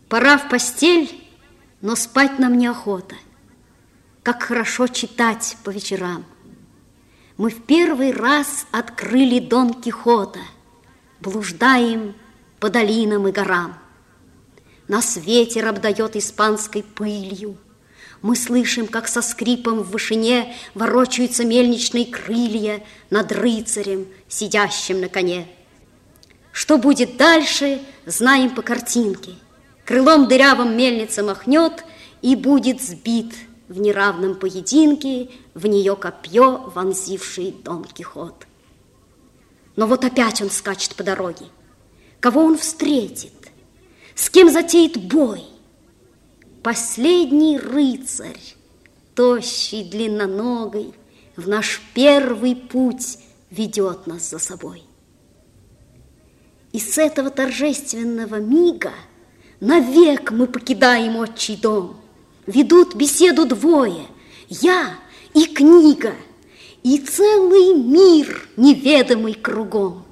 Пора в постель, но спать нам неохота. Как хорошо читать по вечерам. Мы в первый раз открыли Дон Кихота, блуждаем по долинам и горам. Нас ветер обдает испанской пылью. Мы слышим, как со скрипом в вышине ворочаются мельничные крылья над рыцарем, сидящим на коне. Что будет дальше, знаем по картинке. Крылом дырявым мельница махнет и будет сбит в неравном поединке в нее копье, вонзивший Дон Кихот. Но вот опять он скачет по дороге. Кого он встретит? С кем затеет бой? Последний рыцарь, тощий, длинноногий, в наш первый путь ведет нас за собой. И с этого торжественного мига навек мы покидаем отчий дом. Ведут беседу двое, я и книга, и целый мир неведомый кругом.